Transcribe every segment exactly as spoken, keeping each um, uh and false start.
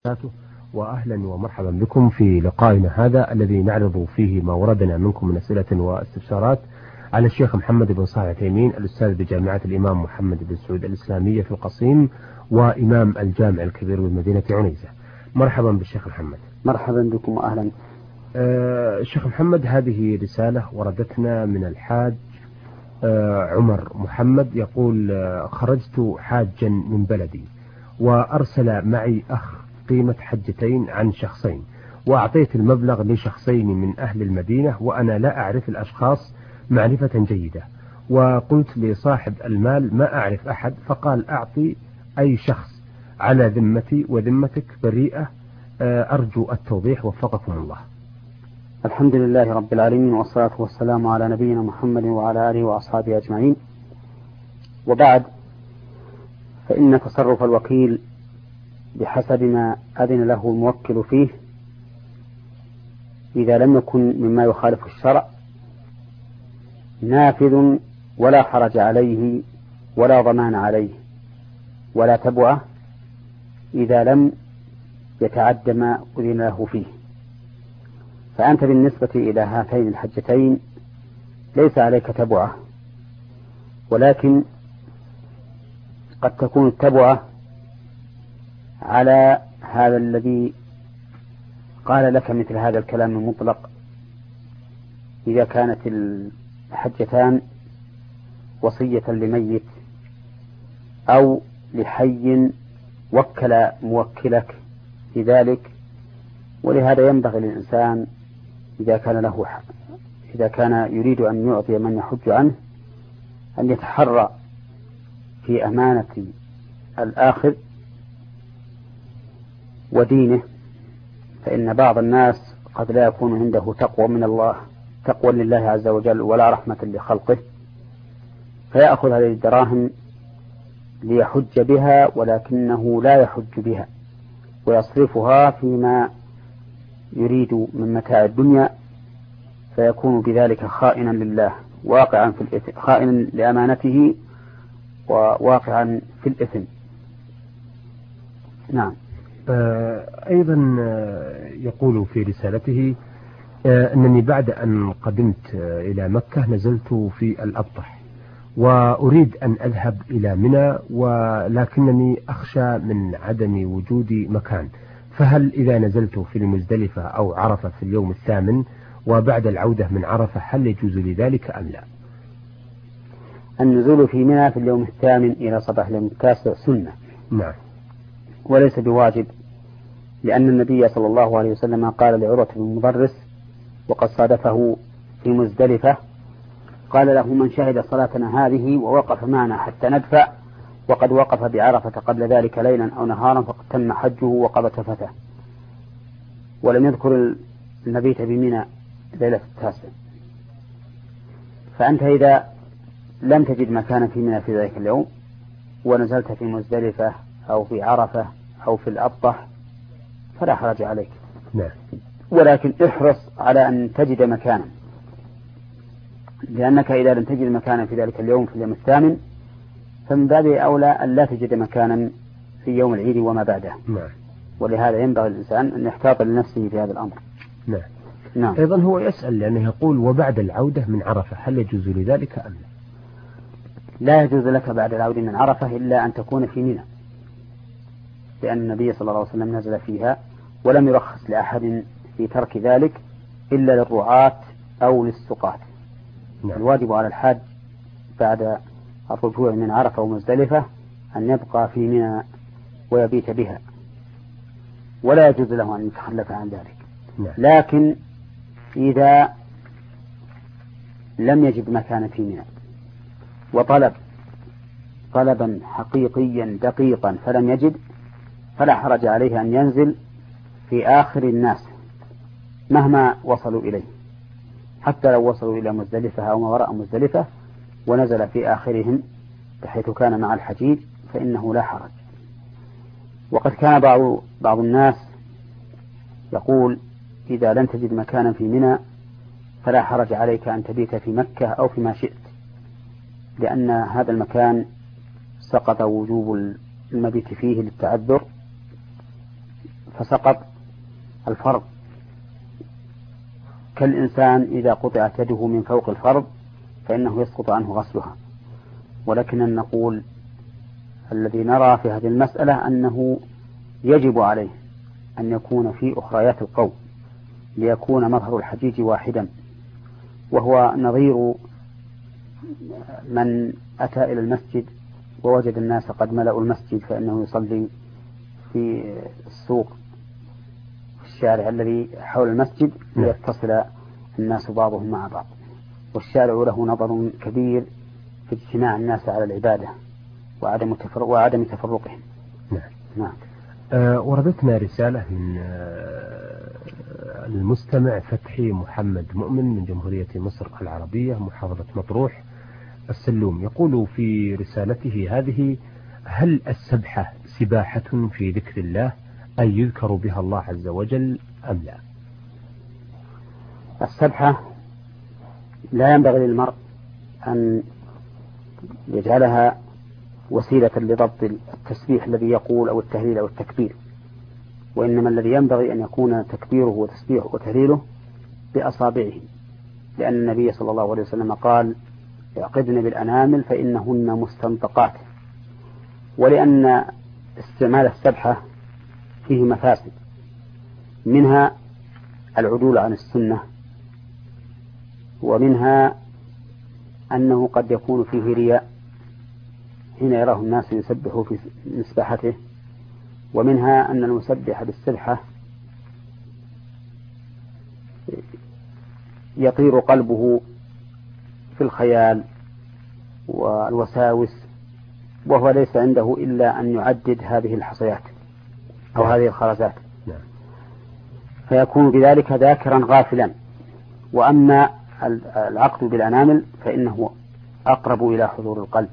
وبركاته. وأهلا ومرحبا بكم في لقائنا هذا الذي نعرض فيه ما وردنا منكم من أسئلة واستفسارات على الشيخ محمد بن صالح العثيمين، الأستاذ بجامعة الإمام محمد بن سعود الإسلامية في القصيم، وإمام الجامع الكبير بمدينة عنيزة. مرحبا بالشيخ محمد. مرحبا بكم وأهلا. آه الشيخ محمد، هذه رسالة وردتنا من الحاج آه عمر محمد، يقول: آه خرجت حاجا من بلدي وأرسل معي أخ قيمة حجتين عن شخصين، وأعطيت المبلغ لشخصين من أهل المدينة وأنا لا أعرف الأشخاص معرفة جيدة، وقلت لصاحب المال ما أعرف أحد، فقال أعطي أي شخص على ذمتي وذمتك بريئة. أرجو التوضيح وفقكم الله. الحمد لله رب العالمين، والصلاة والسلام على نبينا محمد وعلى آله وأصحابه أجمعين، وبعد، فإن تصرف الوكيل بحسب ما أذن له الموكل فيه إذا لم يكن مما يخالف الشرع نافذ، ولا حرج عليه ولا ضمان عليه ولا تبعة إذا لم يتعد ما أذن له فيه. فأنت بالنسبة إلى هاتين الحجتين ليس عليك تبعة، ولكن قد تكون التبعة على هذا الذي قال لك مثل هذا الكلام المطلق، إذا كانت الحجتان وصية لميت أو لحي وكل موكلك في ذلك. ولهذا ينبغي للإنسان إذا كان له إذا كان يريد أن يعطي من يحج عنه أن يتحرى في أمانة الآخذ ودينه، فإن بعض الناس قد لا يكون عنده تقوى من الله تقوى لله عز وجل ولا رحمة لخلقه، فيأخذ هذه الدراهم ليحج بها ولكنه لا يحج بها، ويصرفها فيما يريد من متاع الدنيا، فيكون بذلك خائنا لله، واقعا في الإثم، خائنا لأمانته وواقعا في الإثم. نعم. آه أيضا آه يقول في رسالته: آه أنني بعد أن قدمت آه إلى مكة نزلت في الأبطح، وأريد أن أذهب إلى منى، ولكنني أخشى من عدم وجود مكان، فهل إذا نزلت في المزدلفة أو عرفة في اليوم الثامن وبعد العودة من عرفة هل يجوز لي ذلك أم لا؟ النزول في منى في اليوم الثامن إلى صباح اليوم التاسع سنة، نعم، وليس بواجب، لأن النبي صلى الله عليه وسلم قال لعروة بن مضرس وقد صادفه في مزدلفة، قال له: من شهد صلاتنا هذه ووقف معنا حتى ندفع وقد وقف بعرفة قبل ذلك ليلا أو نهارا فقد تم حجه وقضى تفته. ولم يذكر المبيت بمنى ليلة التاسع. فأنت إذا لم تجد مكانا في منى في ذلك اليوم ونزلت في مزدلفة أو في عرفة أو في الأبطح فلا حرج عليك، نعم، ولكن احرص على أن تجد مكانا، لأنك إذا لم تجد مكانا في ذلك اليوم في اليوم الثامن فمن باب أولى أن لا تجد مكانا في يوم العيد وما بعده. نعم. ولهذا ينبغي الإنسان أن يحتاط لنفسه في هذا الأمر. نعم. نعم. أيضا هو يسأل لأنه يقول: وبعد العودة من عرفة هل يجوز لذلك أم لا؟ لا يجوز لك بعد العودة من عرفة إلا أن تكون في منى، لأن النبي صلى الله عليه وسلم نزل فيها ولم يرخص لأحد في ترك ذلك إلا للرعاة أو للسقاة. نعم. الواجب على الحاج بعد الرجوع من عرفة ومزدلفة أن يبقى في منى ويبيت بها، ولا يجوز له أن يتخلف عن ذلك. نعم. لكن إذا لم يجد مكانا في منى وطلب طلبا حقيقيا دقيقا فلم يجد فلا حرج عليه أن ينزل في آخر الناس مهما وصلوا إليه، حتى لو وصلوا إلى مزدلفة أو ما وراء مزدلفة ونزل في آخرهم بحيث كان مع الحجيج فإنه لا حرج. وقد كان بعض بعض الناس يقول: إذا لم تجد مكانا في منى فلا حرج عليك أن تبيت في مكة أو فيما شئت، لأن هذا المكان سقط وجوب المبيت فيه للتعذر، فسقط الفرض، كالإنسان إذا قطعت يده من فوق الفرض فإنه يسقط عنه غسلها. ولكن نقول الذي نرى في هذه المسألة أنه يجب عليه أن يكون في أخريات القوم ليكون مظهر الحجيج واحدا، وهو نظير من أتى إلى المسجد ووجد الناس قد ملأوا المسجد فإنه يصلي في السوق في الشارع الذي حول المسجد ليتصل الناس بعضهم مع بعض، والشارع له نظر كبير في اجتماع الناس على العبادة وعدم تفرق وعدم تفرقهم. نعم. نعم. أه وردتنا رسالة من أه المستمع فتحي محمد مؤمن من جمهورية مصر العربية محافظة مطروح السلوم، يقول في رسالته هذه: هل السبحة سباحة في ذكر الله أي يذكر بها الله عز وجل أم لا؟ السبحة لا ينبغي للمرء أن يجعلها وسيلة لضبط التسبيح الذي يقول أو التهليل أو التكبير، وإنما الذي ينبغي أن يكون تكبيره وتسبيحه وتهليله بأصابعه، لأن النبي صلى الله عليه وسلم قال: اعقدن بالأنامل فإنهن مستنطقات. ولأن استعمال السبحة فيه مفاسد، منها العدول عن السنة، ومنها أنه قد يكون فيه رياء حين يراه الناس يسبحوا في مسبحته، ومنها أن المسبح بالسبحة يطير قلبه في الخيال والوساوس، وهو ليس عنده إلا أن يعدد هذه الحصيات أو هذه الخرزات، فيكون بذلك ذاكرا غافلا. وأما العقد بالأنامل فإنه أقرب إلى حضور القلب،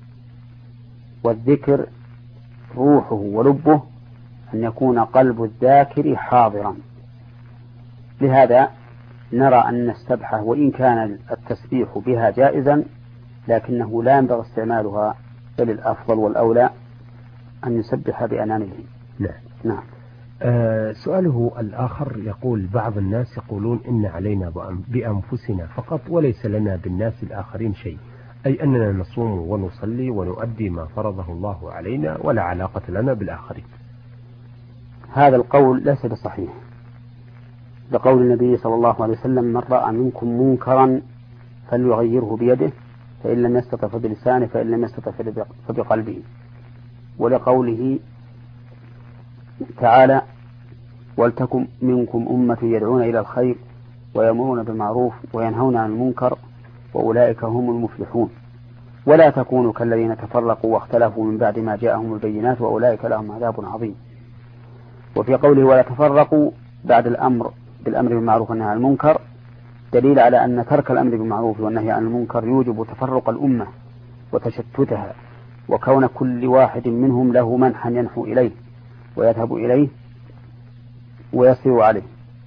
والذكر روحه ولبه أن يكون قلب الذاكر حاضرا. لهذا نرى أن السبحة وإن كان التسبيح بها جائزا لكنه لا ينبغي استعمالها، بل الأفضل والأولى أن يسبح بأنامله. نعم. نعم. آه سؤاله الآخر يقول: بعض الناس يقولون إن علينا بأنفسنا فقط وليس لنا بالناس الآخرين شيء، أي أننا نصوم ونصلي ونؤدي ما فرضه الله علينا ولا علاقة لنا بالآخرين. هذا القول ليس بصحيح، لقول النبي صلى الله عليه وسلم: من رأى منكم منكرا فليغيره بيده، فإن لم يستطع فبلسانه، فإن لم يستطع فبقلبه. ولقوله تعالى: ولتكن منكم أمة يدعون إلى الخير ويأمرون بالمعروف وينهون عن المنكر وأولئك هم المفلحون، ولا تكونوا كالذين تفرقوا واختلفوا من بعد ما جاءهم البينات وأولئك لهم عذاب عظيم. وفي قوله ولا تفرقوا بعد الأمر بالأمر بالمعروف والنهي عن المنكر دليل على أن ترك الأمر بالمعروف والنهي عن المنكر يوجب تفرق الأمة وتشتتها، وكون كل واحد منهم له منحا ينحو إليه ويذهب إليه ويسير عليه.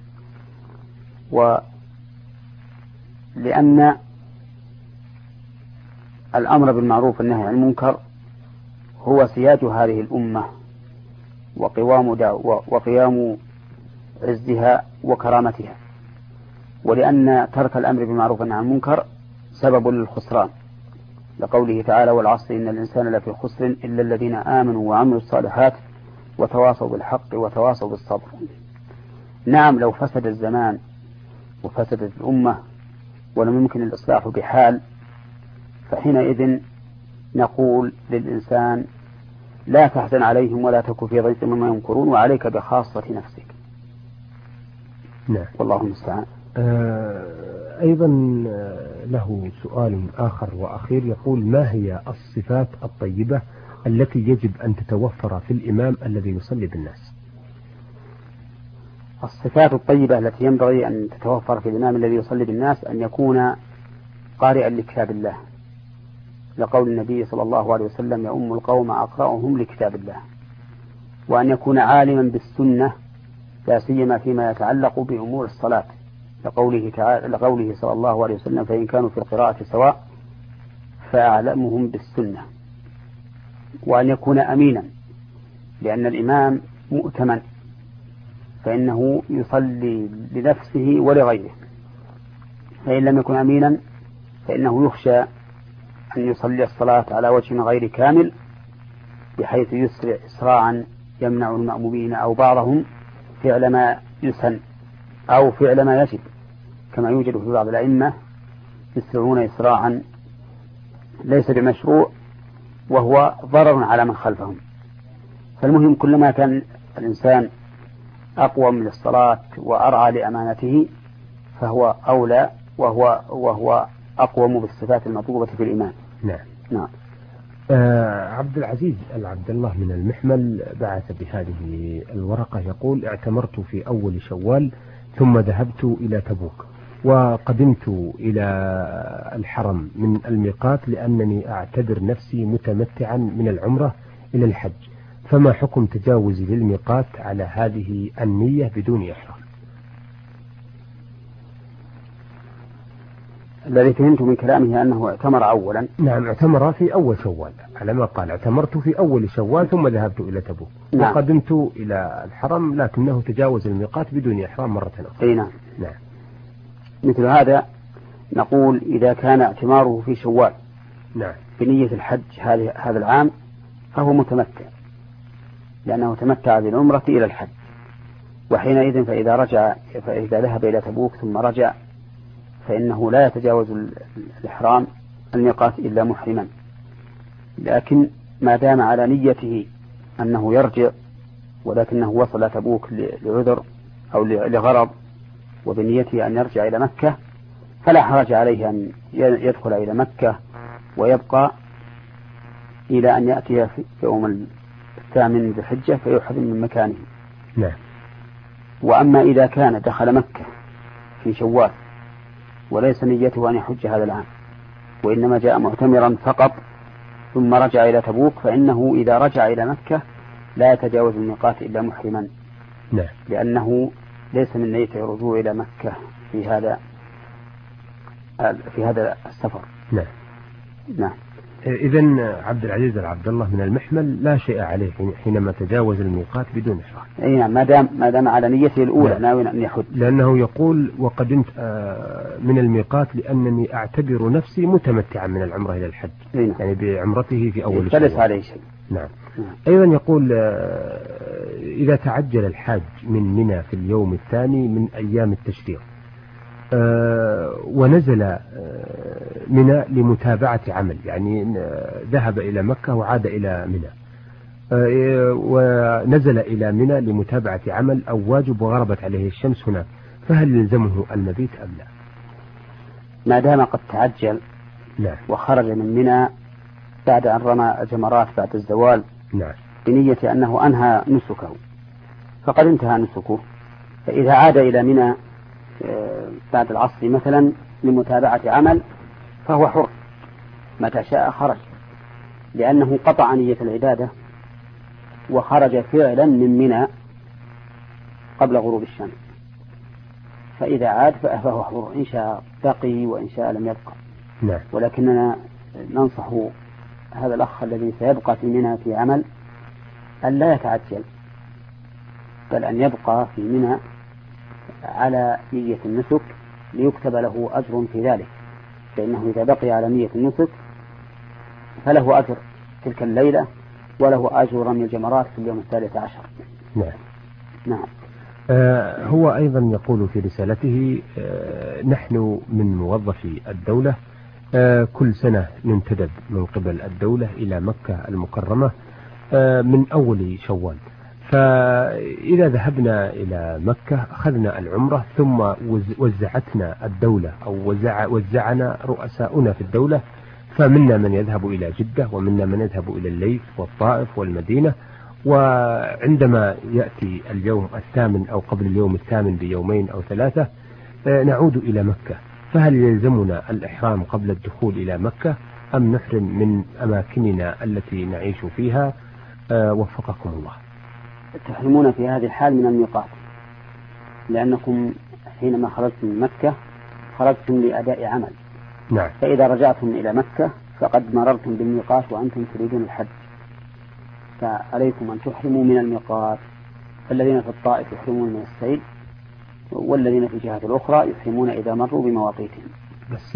ولأن الأمر بالمعروف والنهي عن المنكر هو سياج هذه الأمة وقوام وقيام عزها وكرامتها، ولأن ترك الأمر بالمعروف والنهي عن المنكر سبب للخسران، لقوله تعالى: والعصر إن الإنسان لفي خسر إلا الذين آمنوا وعملوا الصالحات وتواصوا بالحق وتواصوا بالصبر. نعم، لو فسد الزمان وفسدت الأمة ولم يمكن الإصلاح بحال فحينئذ نقول للإنسان: لا تحزن عليهم ولا تك في ضيق مما يمكرون وعليك بخاصة نفسك. نعم. والله المستعان. آه أيضا له سؤال آخر وأخير يقول: ما هي الصفات الطيبة التي يجب أن تتوفر في الإمام الذي يصلي بالناس؟ الصفات الطيبة التي ينبغي أن تتوفر في الإمام الذي يصلي بالناس أن يكون قارئا لكتاب الله، لقول النبي صلى الله عليه وسلم: يؤم القوم أقرأهم لكتاب الله، وأن يكون عالما بالسنة لا سيما فيما يتعلق بأمور الصلاة، لقوله تعالى لقوله صلى الله عليه وسلم: فإن كانوا في القراءة سواء فأعلمهم بالسنة. وأن يكون أمينا، لأن الإمام مؤتمن فإنه يصلي لنفسه ولغيره، فإن لم يكن أمينا فإنه يخشى أن يصلي الصلاة على وجه غير كامل بحيث يسرع إسراعا يمنع المأمومين أو بعضهم فعل ما يسن أو فعل ما يجب، كما يوجد في بعض الأئمة يسرعون إسراعا ليس بمشروع وهو ضرر على من خلفهم. فالمهم كلما كان الإنسان أقوى من الصلاة وأرعى لأمانته فهو أولى وهو, وهو أقوم بالصفات المطلوبة في الإيمان. نعم. نعم. آه عبد العزيز العبد الله من المحمل بعث بهذه الورقة يقول: اعتمرت في أول شوال ثم ذهبت إلى تبوك وقدمت إلى الحرم من الميقات لأنني أعتبر نفسي متمتعا من العمرة إلى الحج، فما حكم تجاوزي للميقات على هذه النية بدون إحرام؟ الذي فهمت من كلامه أنه اعتمر أولا. نعم، اعتمر في أول شوال على ما قال، اعتمرت في أول شوال ثم ذهبت إلى تبوك. نعم. وقدمت إلى الحرم لكنه تجاوز الميقات بدون إحرام مرة أخرى. أي نعم. نعم. مثل هذا نقول إذا كان اعتماره في شوال نعم بنية الحج هذا العام فهو متمتع لأنه تمتع بالعمرة إلى الحج، وحينئذ فإذا رجع فإذا ذهب إلى تبوك ثم رجع فإنه لا يتجاوز الإحرام الميقات إلا محرما. لكن ما دام على نيته أنه يرجع ولكنه وصل تبوك لعذر أو لغرض وبنيته أن يرجع إلى مكة فلا حرج عليه أن يدخل إلى مكة ويبقى إلى أن يأتي في يوم الثامن ذي الحجة فيحرم من مكانه. نعم. وأما إذا كان دخل مكة في شوال وليس نيته أن يحج هذا العام وإنما جاء معتمرا فقط ثم رجع إلى تبوك فإنه إذا رجع إلى مكة لا يتجاوز الميقات إلا محرما. نعم. لأنه ليس من نيته الرجوع إلى مكة في هذا في هذا السفر. نعم. نعم. إذن عبد العزيز العبد الله من المحمل لا شيء عليه حينما تجاوز الميقات بدون إحرام. أي نعم، ما دام ما دام على نيته الأولى ناوي أن يحج. لأنه يقول: وقدمت من الميقات لأنني أعتبر نفسي متمتعا من العمرة إلى الحج. نعم. يعني بعمرته في أول شوال. فليس عليه شيء. نعم. نعم. أيضا يقول: إذا تعجل الحاج من منى في اليوم الثاني من أيام التشريق أه ونزل أه منى لمتابعة عمل، يعني ذهب إلى مكة وعاد إلى منى أه ونزل إلى منى لمتابعة عمل أو واجب وغربت عليه الشمس هناك، فهل يلزمه المبيت أم لا؟ ما دام قد تعجل نعم. وخرج من منى بعد أن رمى جمرات بعد الزوال نعم. بنية أنه أنهى نسكه فقد انتهى نسكه، فإذا عاد إلى منى بعد العصر مثلا لمتابعة عمل فهو حر متى شاء خرج، لأنه قطع نية العبادة وخرج فعلا من منى قبل غروب الشمس، فإذا عاد فهو حر إن شاء بقي وإن شاء لم يبقى. نعم. ولكننا ننصح هذا الأخ الذي سيبقى في منى في عمل أن لا يتعجل، بل أن يبقى في منى على نية النسك ليكتب له أجر في ذلك، فإنه إذا بقي على نية النسك فله أجر تلك الليلة وله أجر رمي الجمرات في اليوم الثالث عشر. نعم. نعم. آه هو أيضا يقول في رسالته: آه نحن من موظفي الدولة، آه كل سنة ننتدب من قبل الدولة إلى مكة المكرمة آه من أول شوال، فإذا ذهبنا إلى مكة أخذنا العمرة ثم وزعتنا الدولة أو وزع وزعنا رؤساؤنا في الدولة، فمنا من يذهب إلى جدة ومنا من يذهب إلى الليث والطائف والمدينة، وعندما يأتي اليوم الثامن أو قبل اليوم الثامن بيومين أو ثلاثة نعود إلى مكة، فهل يلزمنا الإحرام قبل الدخول إلى مكة أم نحرم من أماكننا التي نعيش فيها؟ وفقكم الله. تحرمون في هذه الحال من الميقات، لأنكم حينما خرجتم من مكة خرجتم لأداء عمل. نعم. فإذا رجعتم إلى مكة فقد مررتم بالميقات وأنتم تريدون الحج، فعليكم أن تحرموا من الميقات فالذين في الطائف يحرمون من السيل، والذين في الجهة الأخرى يحرمون إذا مروا بمواقيتهم. بس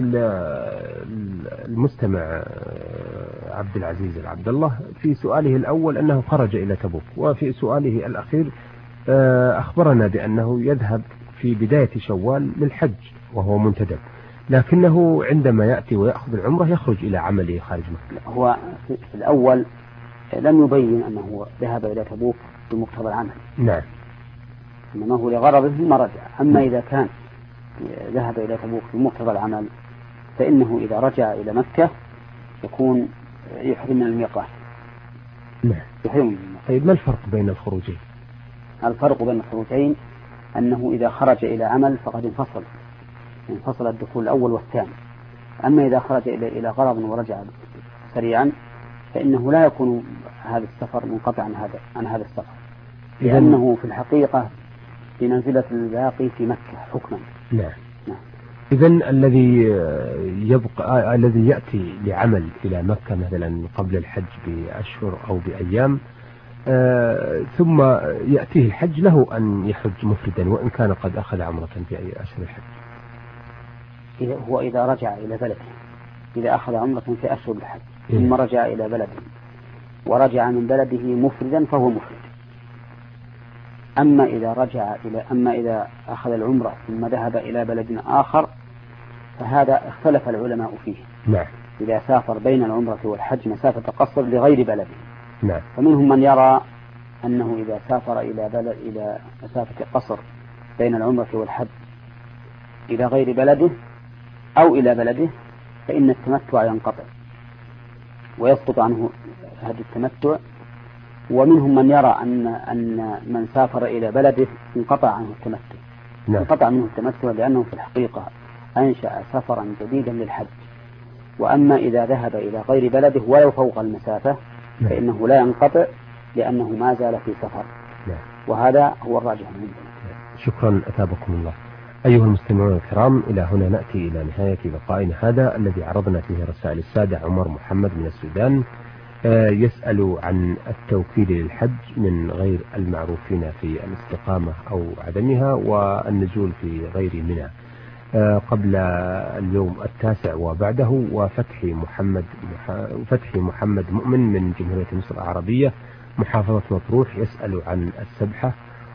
المستمع عبد العزيز العبد الله في سؤاله الأول أنه خرج إلى تبوك، وفي سؤاله الأخير أخبرنا بأنه يذهب في بداية شوال للحج وهو منتدب، لكنه عندما يأتي ويأخذ العمرة يخرج إلى عمله خارج مكة. هو في الأول لم يبين أنه ذهب إلى تبوك بمقتضى العمل. نعم. إنما هو لغرضه ثم رجع. أما إذا كان ذهب إلى تبوك بمقتضى العمل فإنه إذا رجع إلى مكة يكون يحرم من الميقات. نعم. يحرم من الميقات. طيب ما الفرق بين الخروجين؟ الفرق بين الخروجين أنه إذا خرج إلى عمل فقد انفصل انفصل الدخول الأول والثاني. أما إذا خرج إلى إلى غرض ورجع سريعا فإنه لا يكون هذا السفر منقطع عن هذا عن هذا السفر، لأنه في الحقيقة بمنزلة الباقي في مكة حكما. نعم. نعم. إذن الذي يبقى الذي يأتي لعمل إلى مكة مثلا قبل الحج بأشهر أو بأيام آه ثم يأتيه الحج له أن يحج مفردا وإن كان قد أخذ عمرة في أي أشهر الحج. إذا هو إذا رجع إلى بلده، إذا أخذ عمرة في أشهر الحج ثم رجع إلى بلده ورجع من بلده مفردا فهو مفرد. أما إذا رجع إلى أما إذا أخذ العمرة ثم ذهب إلى بلد آخر فهذا اختلف العلماء فيه. نعم. إذا سافر بين العمرة والحج مسافة قصر لغير بلده. نعم. فمنهم من يرى أنه إذا سافر إلى بلد إلى مسافة قصر بين العمرة والحج إلى غير بلده أو إلى بلده فإن التمتع ينقطع ويسقط عنه هذا التمتع. ومنهم من يرى أن أن من سافر إلى بلده انقطع عنه التمتع. نعم. انقطع منه التمتع لأنه في الحقيقة أنشأ سفرا جديدا للحج. وأما إذا ذهب إلى غير بلده ولو فوق المسافة نعم. فإنه لا ينقطع لأنه ما زال في سفر. نعم. وهذا هو الراجح عندنا. شكرا أثابكم الله. أيها المستمعون الكرام، إلى هنا نأتي إلى نهاية لقائنا هذا الذي عرضنا فيه رسائل السادة عمر محمد من السودان يسأل عن التوكيل للحج من غير المعروفين في الاستقامة أو عدمها والنزول في غير منى قبل اليوم التاسع وبعده، وفتحي محمد فتحي محمد مؤمن من جمهورية مصر العربية محافظة مطروح يسأل عن السبحة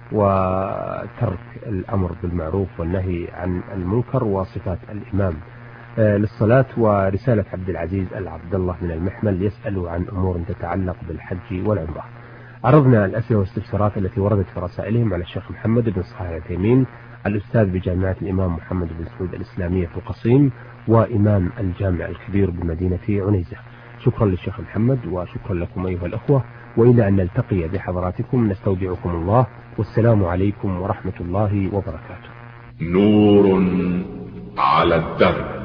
وترك الأمر بالمعروف والنهي عن المنكر وصفات الإمام للصلاة. ورسالة عبد العزيز العبد الله من المحمل يسأل عن أمور تتعلق بالحج والعمرة. عرضنا الأسئلة والاستفسارات التي وردت في رسائلهم على الشيخ محمد بن صالح العثيمين الأستاذ بجامعة الإمام محمد بن سعود الإسلامية في القصيم وإمام الجامع الكبير بمدينة عنيزة. شكرا للشيخ محمد وشكرا لكم أيها الأخوة، وإلى أن نلتقي بحضراتكم نستودعكم الله والسلام عليكم ورحمة الله وبركاته. نور على الدرب،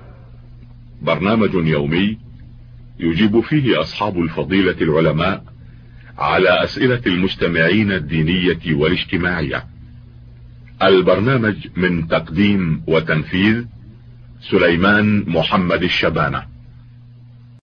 برنامج يومي يجيب فيه أصحاب الفضيلة العلماء على أسئلة المستمعين الدينية والاجتماعية. البرنامج من تقديم وتنفيذ سليمان محمد الشبانة.